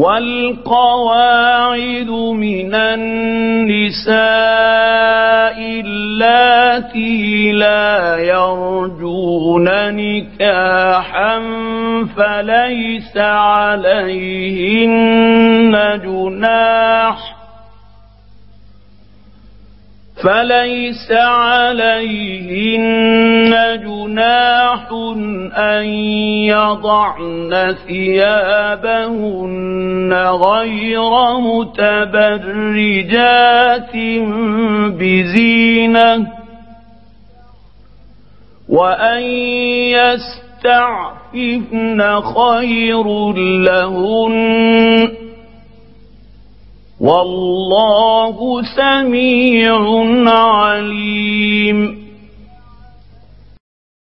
والقواعد من النساء اللاتي لا يرجون نكاحا فليس عليهن جناح أن يضعن ثيابهن غير متبرجات بزينة وأن يستعففن خير لهن والله سميع عليم.